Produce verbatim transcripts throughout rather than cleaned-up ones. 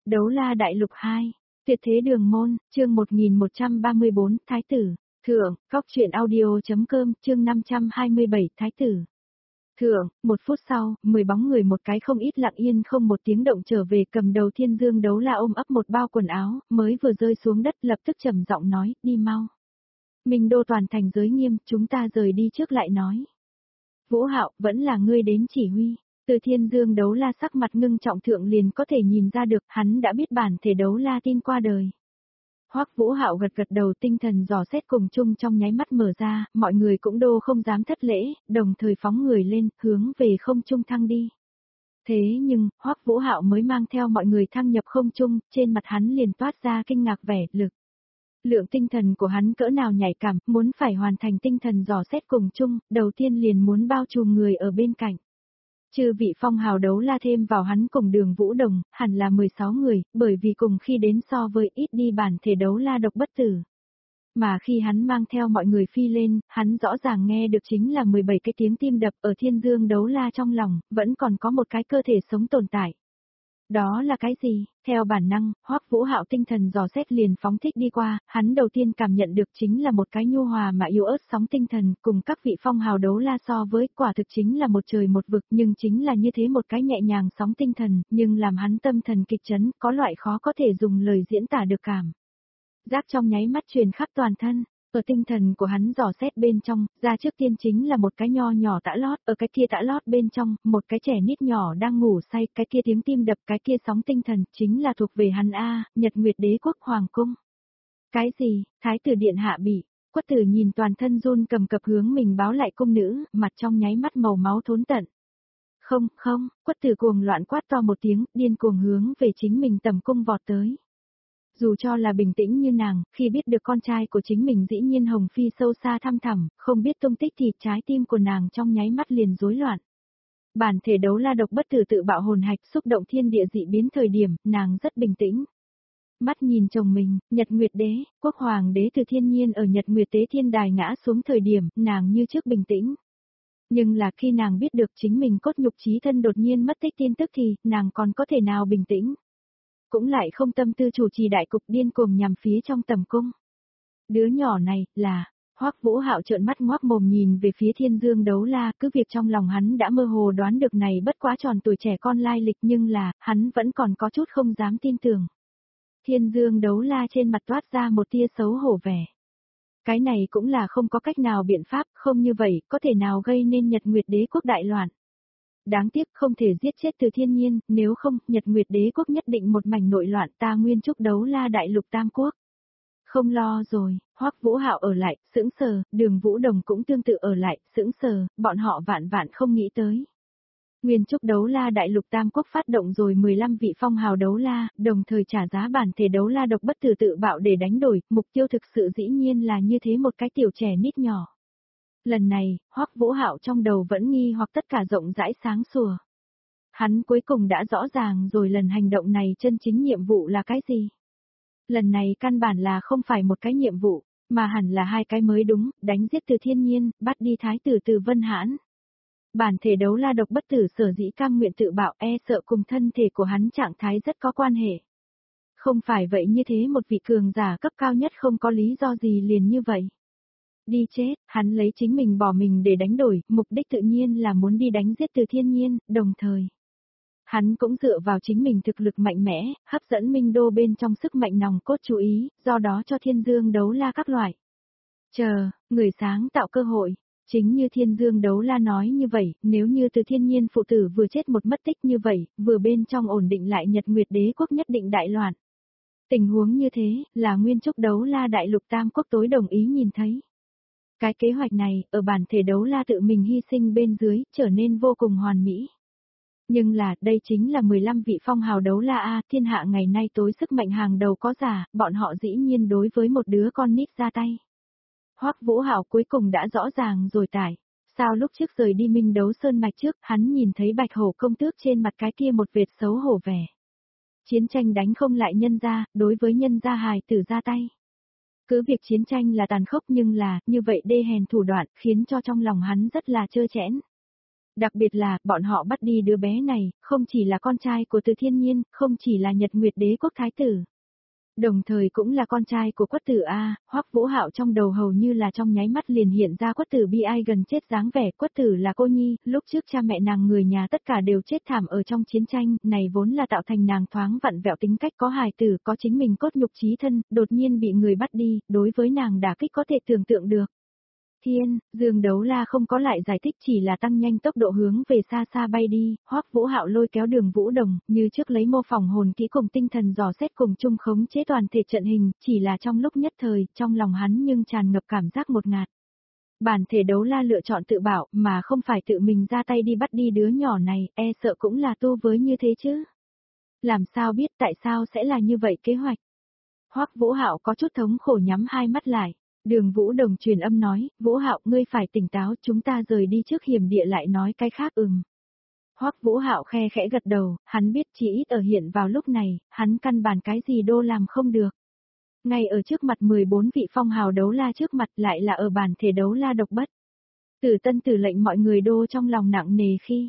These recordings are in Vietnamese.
Đấu La Đại Lục hai, Tuyệt Thế Đường Môn, chương một nghìn một trăm ba mươi bốn, Thái Tử, Thượng, Cóc Truyện Audio.com, chương năm trăm hai mươi bảy, Thái Tử. Thượng, một phút sau, mười bóng người một cái không ít lặng yên không một tiếng động trở về, cầm đầu Thiên Dương Đấu La ôm ấp một bao quần áo, mới vừa rơi xuống đất lập tức trầm giọng nói, đi mau. Minh Đô toàn thành giới nghiêm, chúng ta rời đi trước lại nói. Vũ Hạo, vẫn là ngươi đến chỉ huy. Từ Thiên Dương Đấu La sắc mặt ngưng trọng thượng liền có thể nhìn ra được, hắn đã biết bản thể Đấu La tin qua đời. Hoắc Vũ Hạo gật gật đầu, tinh thần dò xét cùng chung trong nháy mắt mở ra, mọi người cũng đô không dám thất lễ, đồng thời phóng người lên, hướng về không trung thăng đi. Thế nhưng, Hoắc Vũ Hạo mới mang theo mọi người thăng nhập không trung, trên mặt hắn liền toát ra kinh ngạc vẻ, lực. Lượng tinh thần của hắn cỡ nào nhạy cảm, muốn phải hoàn thành tinh thần dò xét cùng chung, đầu tiên liền muốn bao trùm người ở bên cạnh. Chư vị phong hào Đấu La thêm vào hắn cùng Đường Vũ Đồng, hẳn là mười sáu người, bởi vì cùng khi đến so với ít đi bản thể Đấu La độc bất tử. Mà khi hắn mang theo mọi người phi lên, hắn rõ ràng nghe được chính là mười bảy cái tiếng tim đập ở Thiên Dương Đấu La trong lòng, vẫn còn có một cái cơ thể sống tồn tại. Đó là cái gì? Theo bản năng, Hoắc Vũ Hạo tinh thần dò xét liền phóng thích đi qua, hắn đầu tiên cảm nhận được chính là một cái nhu hòa mà yếu ớt sóng tinh thần, cùng các vị phong hào Đấu La so với, quả thực chính là một trời một vực, nhưng chính là như thế một cái nhẹ nhàng sóng tinh thần, nhưng làm hắn tâm thần kịch chấn, có loại khó có thể dùng lời diễn tả được cảm. Giác trong nháy mắt truyền khắp toàn thân. Ở tinh thần của hắn dò xét bên trong, ra trước tiên chính là một cái nho nhỏ tã lót, ở cái kia tã lót bên trong, một cái trẻ nít nhỏ đang ngủ say, cái kia tiếng tim đập, cái kia sóng tinh thần, chính là thuộc về hắn A, Nhật Nguyệt Đế Quốc Hoàng Cung. Cái gì, Thái tử điện hạ bị, Quất Tử nhìn toàn thân run cầm cập hướng mình báo lại cung nữ, mặt trong nháy mắt màu máu thốn tận. Không, không, Quất Tử cuồng loạn quát to một tiếng, điên cuồng hướng về chính mình tầm cung vọt tới. Dù cho là bình tĩnh như nàng, khi biết được con trai của chính mình dĩ nhiên hồng phi sâu xa thăm thẳm, không biết tung tích thì trái tim của nàng trong nháy mắt liền rối loạn. Bản thể Đấu La độc bất tử tự bạo hồn hạch xúc động thiên địa dị biến thời điểm, nàng rất bình tĩnh. Mắt nhìn chồng mình, Nhật Nguyệt Đế, Quốc Hoàng đế từ thiên nhiên ở Nhật Nguyệt Tế Thiên Đài ngã xuống thời điểm, nàng như trước bình tĩnh. Nhưng là khi nàng biết được chính mình cốt nhục chí thân đột nhiên mất tích tin tức thì, nàng còn có thể nào bình tĩnh. Cũng lại không tâm tư chủ trì đại cục, điên cuồng nhằm phía trong tầm cung. Đứa nhỏ này, là, Hoắc Vũ Hạo trợn mắt ngoác mồm nhìn về phía Thiên Dương Đấu La, cứ việc trong lòng hắn đã mơ hồ đoán được này bất quá tròn tuổi trẻ con lai lịch, nhưng là, hắn vẫn còn có chút không dám tin tưởng. Thiên Dương Đấu La trên mặt toát ra một tia xấu hổ vẻ. Cái này cũng là không có cách nào biện pháp, không như vậy, có thể nào gây nên Nhật Nguyệt Đế Quốc đại loạn. Đáng tiếc không thể giết chết Từ Thiên Nhiên, nếu không, Nhật Nguyệt Đế Quốc nhất định một mảnh nội loạn, ta nguyên trúc Đấu La Đại Lục Tam Quốc. Không lo rồi, Hoắc Vũ Hạo ở lại, sững sờ, Đường Vũ Đồng cũng tương tự ở lại, sững sờ, bọn họ vạn vạn không nghĩ tới. Nguyên trúc Đấu La Đại Lục Tam Quốc phát động rồi mười lăm vị phong hào Đấu La, đồng thời trả giá bản thể Đấu La độc bất tử tự bạo để đánh đổi, mục tiêu thực sự dĩ nhiên là như thế một cái tiểu trẻ nít nhỏ. Lần này, Hoắc Vũ Hạo trong đầu vẫn nghi hoặc tất cả rộng rãi sáng sủa. Hắn cuối cùng đã rõ ràng rồi lần hành động này chân chính nhiệm vụ là cái gì. Lần này căn bản là không phải một cái nhiệm vụ, mà hẳn là hai cái mới đúng, đánh giết Từ Thiên Nhiên, bắt đi Thái tử Từ Vân Hãn. Bản thể Đấu La độc bất tử sở dĩ cam nguyện tự bạo, e sợ cùng thân thể của hắn trạng thái rất có quan hệ. Không phải vậy như thế một vị cường giả cấp cao nhất không có lý do gì liền như vậy. Đi chết, hắn lấy chính mình bỏ mình để đánh đổi, mục đích tự nhiên là muốn đi đánh giết Từ Thiên Nhiên, đồng thời. Hắn cũng dựa vào chính mình thực lực mạnh mẽ, hấp dẫn Minh Đô bên trong sức mạnh nòng cốt chú ý, do đó cho Thiên Dương Đấu La các loại. Chờ, người sáng tạo cơ hội, chính như Thiên Dương Đấu La nói như vậy, nếu như Từ Thiên Nhiên phụ tử vừa chết một mất tích như vậy, vừa bên trong ổn định lại Nhật Nguyệt Đế Quốc nhất định đại loạn. Tình huống như thế, là nguyên trúc Đấu La Đại Lục Tam Quốc tối đồng ý nhìn thấy. Cái kế hoạch này, ở bản thể Đấu La tự mình hy sinh bên dưới, trở nên vô cùng hoàn mỹ. Nhưng là, đây chính là mười lăm vị phong hào Đấu La A, thiên hạ ngày nay tối sức mạnh hàng đầu có giả, bọn họ dĩ nhiên đối với một đứa con nít ra tay. Hoắc Vũ Hạo cuối cùng đã rõ ràng rồi tải. Sao lúc trước rời đi Minh Đấu Sơn mạch trước, hắn nhìn thấy Bạch Hổ công tước trên mặt cái kia một vệt xấu hổ vẻ. Chiến tranh đánh không lại nhân gia, đối với nhân gia hài tử ra tay. Cứ việc chiến tranh là tàn khốc nhưng là, như vậy đê hèn thủ đoạn, khiến cho trong lòng hắn rất là trơ trẽn. Đặc biệt là, bọn họ bắt đi đứa bé này, không chỉ là con trai của Từ Thiên Nhiên, không chỉ là Nhật Nguyệt Đế quốc thái tử. Đồng thời cũng là con trai của Quất Tử A, Hoắc Vũ Hạo trong đầu hầu như là trong nháy mắt liền hiện ra Quất Tử bi ai gần chết dáng vẻ. Quất Tử là cô nhi, lúc trước cha mẹ nàng người nhà tất cả đều chết thảm ở trong chiến tranh, này vốn là tạo thành nàng thoáng vặn vẹo tính cách có hài tử, có chính mình cốt nhục chí thân, đột nhiên bị người bắt đi, đối với nàng đả kích có thể tưởng tượng được. Thiên, Dương Đấu La không có lại giải thích, chỉ là tăng nhanh tốc độ hướng về xa xa bay đi. Hoắc Vũ Hạo lôi kéo Đường Vũ Đồng, như trước lấy mô phỏng hồn kỹ cùng tinh thần dò xét cùng chung khống chế toàn thể trận hình, chỉ là trong lúc nhất thời, trong lòng hắn nhưng tràn ngập cảm giác ngột ngạt. Bản thể Đấu La lựa chọn tự bảo, mà không phải tự mình ra tay đi bắt đi đứa nhỏ này, e sợ cũng là tu với như thế chứ. Làm sao biết tại sao sẽ là như vậy kế hoạch? Hoắc Vũ Hạo có chút thống khổ nhắm hai mắt lại. Đường Vũ Đồng truyền âm nói, Vũ Hạo ngươi phải tỉnh táo, chúng ta rời đi trước hiểm địa lại nói cái khác. Ừm. Hoắc Vũ Hạo khe khẽ gật đầu, hắn biết chỉ ít ở hiện vào lúc này, hắn căn bản cái gì đô làm không được. Ngay ở trước mặt mười bốn vị phong hào đấu la trước mặt lại là ở bản thể đấu la độc bất. Tử Tân Tử lệnh mọi người đô trong lòng nặng nề khi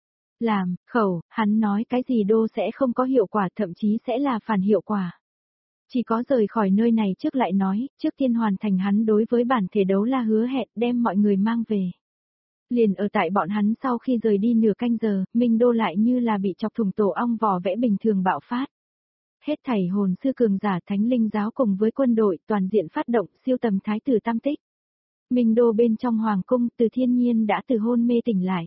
làm, khẩu, hắn nói cái gì đô sẽ không có hiệu quả, thậm chí sẽ là phản hiệu quả. Chỉ có rời khỏi nơi này trước lại nói, trước tiên hoàn thành hắn đối với bản thể đấu la hứa hẹn đem mọi người mang về. Liền ở tại bọn hắn sau khi rời đi nửa canh giờ, Minh Đô lại như là bị chọc thủng tổ ong vỏ vẽ bình thường bạo phát. Hết thảy hồn sư cường giả thánh linh giáo cùng với quân đội toàn diện phát động siêu tầm thái tử tam tích. Minh Đô bên trong hoàng cung Từ Thiên Nhiên đã từ hôn mê tỉnh lại.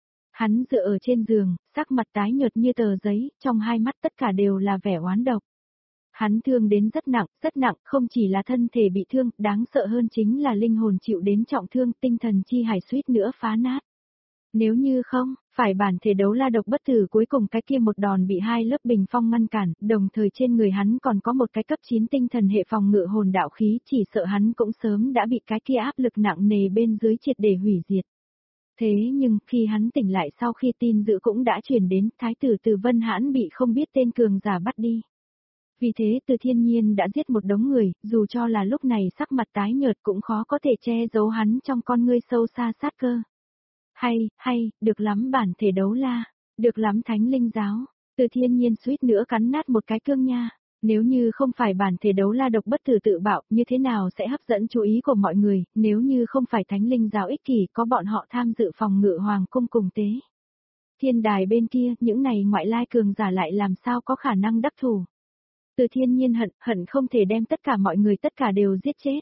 Hắn dựa ở trên giường, sắc mặt tái nhợt như tờ giấy, trong hai mắt tất cả đều là vẻ oán độc. Hắn thương đến rất nặng, rất nặng, không chỉ là thân thể bị thương, đáng sợ hơn chính là linh hồn chịu đến trọng thương, tinh thần chi hải suýt nữa phá nát. Nếu như không, phải bản thể đấu la độc bất tử cuối cùng cái kia một đòn bị hai lớp bình phong ngăn cản, đồng thời trên người hắn còn có một cái cấp chín tinh thần hệ phòng ngự hồn đạo khí, chỉ sợ hắn cũng sớm đã bị cái kia áp lực nặng nề bên dưới triệt để hủy diệt. Thế nhưng, khi hắn tỉnh lại sau khi tin dữ cũng đã truyền đến, thái tử Từ Vân Hãn bị không biết tên cường giả bắt đi. Vì thế Từ Thiên Nhiên đã giết một đống người, dù cho là lúc này sắc mặt tái nhợt cũng khó có thể che giấu hắn trong con ngươi sâu xa sát cơ. Hay, hay, được lắm bản thể đấu la, được lắm thánh linh giáo, Từ Thiên Nhiên suýt nữa cắn nát một cái cương nha. Nếu như không phải bản thể đấu la độc bất tử tự bạo, như thế nào sẽ hấp dẫn chú ý của mọi người, nếu như không phải thánh linh giáo ích kỷ có bọn họ tham dự phòng ngự hoàng cung cùng tế. Thiên đài bên kia, những này ngoại lai cường giả lại làm sao có khả năng đắc thủ. Từ Thiên Nhiên hận, hận không thể đem tất cả mọi người tất cả đều giết chết.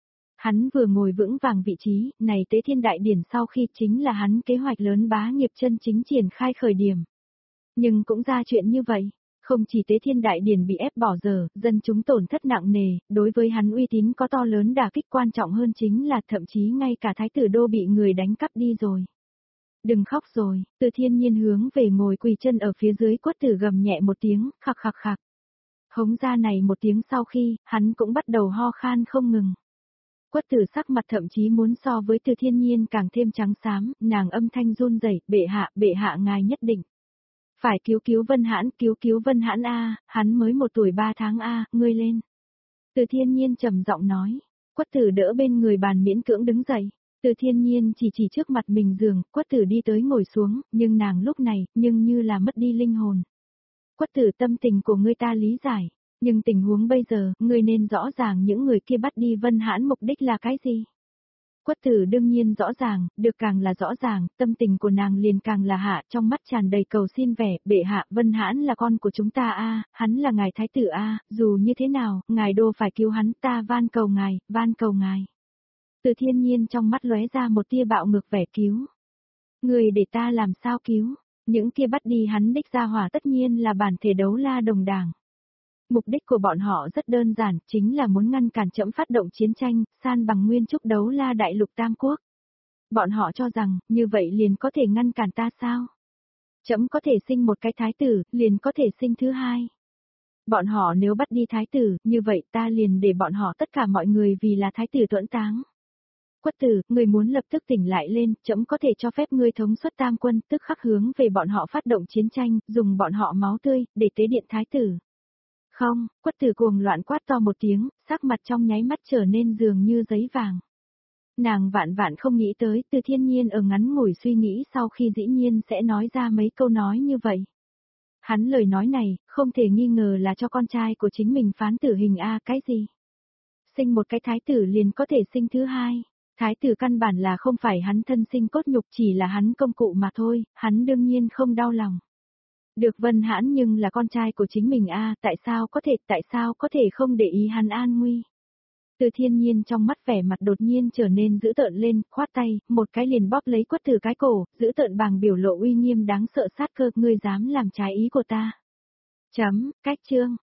Hắn vừa ngồi vững vàng vị trí, này tế thiên đại điển sau khi chính là hắn kế hoạch lớn bá nghiệp chân chính triển khai khởi điểm. Nhưng cũng ra chuyện như vậy, không chỉ tế thiên đại điển bị ép bỏ giờ, dân chúng tổn thất nặng nề, đối với hắn uy tín có to lớn đả kích, quan trọng hơn chính là thậm chí ngay cả thái tử đô bị người đánh cắp đi rồi. Đừng khóc rồi, Từ Thiên Nhiên hướng về ngồi quỳ chân ở phía dưới Quất Tử gầm nhẹ một tiếng, khạc khạc khạc. Hống ra này một tiếng sau khi, hắn cũng bắt đầu ho khan không ngừng. Quất Tử sắc mặt thậm chí muốn so với Từ Thiên Nhiên càng thêm trắng xám, nàng âm thanh run rẩy, bệ hạ, bệ hạ ngài nhất định. Phải cứu cứu Vân Hãn, cứu cứu Vân Hãn a, hắn mới một tuổi ba tháng a, ngươi lên. Từ Thiên Nhiên trầm giọng nói, Quất Tử đỡ bên người bàn miễn cưỡng đứng dậy. Từ Thiên Nhiên chỉ chỉ trước mặt mình giường, Quất Tử đi tới ngồi xuống, nhưng nàng lúc này, nhưng như là mất đi linh hồn. Quất Tử, tâm tình của ngươi ta lý giải, nhưng tình huống bây giờ, ngươi nên rõ ràng những người kia bắt đi Vân Hãn mục đích là cái gì. Quất Tử đương nhiên rõ ràng, được càng là rõ ràng, tâm tình của nàng liền càng là hạ, trong mắt tràn đầy cầu xin vẻ, bệ hạ, Vân Hãn là con của chúng ta a, hắn là ngài thái tử a, dù như thế nào, ngài đô phải cứu hắn, ta van cầu ngài, van cầu ngài. Từ Thiên Nhiên trong mắt lóe ra một tia bạo ngược vẻ cứu. Người để ta làm sao cứu, những kia bắt đi hắn đích ra hỏa tất nhiên là bản thể đấu la đồng đảng. Mục đích của bọn họ rất đơn giản, chính là muốn ngăn cản Trẫm phát động chiến tranh, san bằng nguyên trúc đấu la đại lục tam quốc. Bọn họ cho rằng, như vậy liền có thể ngăn cản ta sao? Trẫm có thể sinh một cái thái tử, liền có thể sinh thứ hai. Bọn họ nếu bắt đi thái tử, như vậy ta liền để bọn họ tất cả mọi người vì là thái tử tuẫn táng. Quất Tử, người muốn lập tức tỉnh lại lên, Trẫm có thể cho phép ngươi thống suất tam quân, tức khắc hướng về bọn họ phát động chiến tranh, dùng bọn họ máu tươi, để tế điện thái tử. Không, Quất Tử cuồng loạn quát to một tiếng, sắc mặt trong nháy mắt trở nên dường như giấy vàng. Nàng vạn vạn không nghĩ tới Từ Thiên Nhiên ở ngắn ngủi suy nghĩ sau khi dĩ nhiên sẽ nói ra mấy câu nói như vậy. Hắn lời nói này, không thể nghi ngờ là cho con trai của chính mình phán tử hình a cái gì. Sinh một cái thái tử liền có thể sinh thứ hai. Thái tử căn bản là không phải hắn thân sinh cốt nhục chỉ là hắn công cụ mà thôi, hắn đương nhiên không đau lòng. Được Vân Hãn nhưng là con trai của chính mình a tại sao có thể, tại sao có thể không để ý hắn an nguy. Từ Thiên Nhiên trong mắt vẻ mặt đột nhiên trở nên dữ tợn lên, khoát tay, một cái liền bóp lấy Quất Tử cái cổ, dữ tợn bằng biểu lộ uy nghiêm đáng sợ sát cơ, ngươi dám làm trái ý của ta. Chấm, cách chương.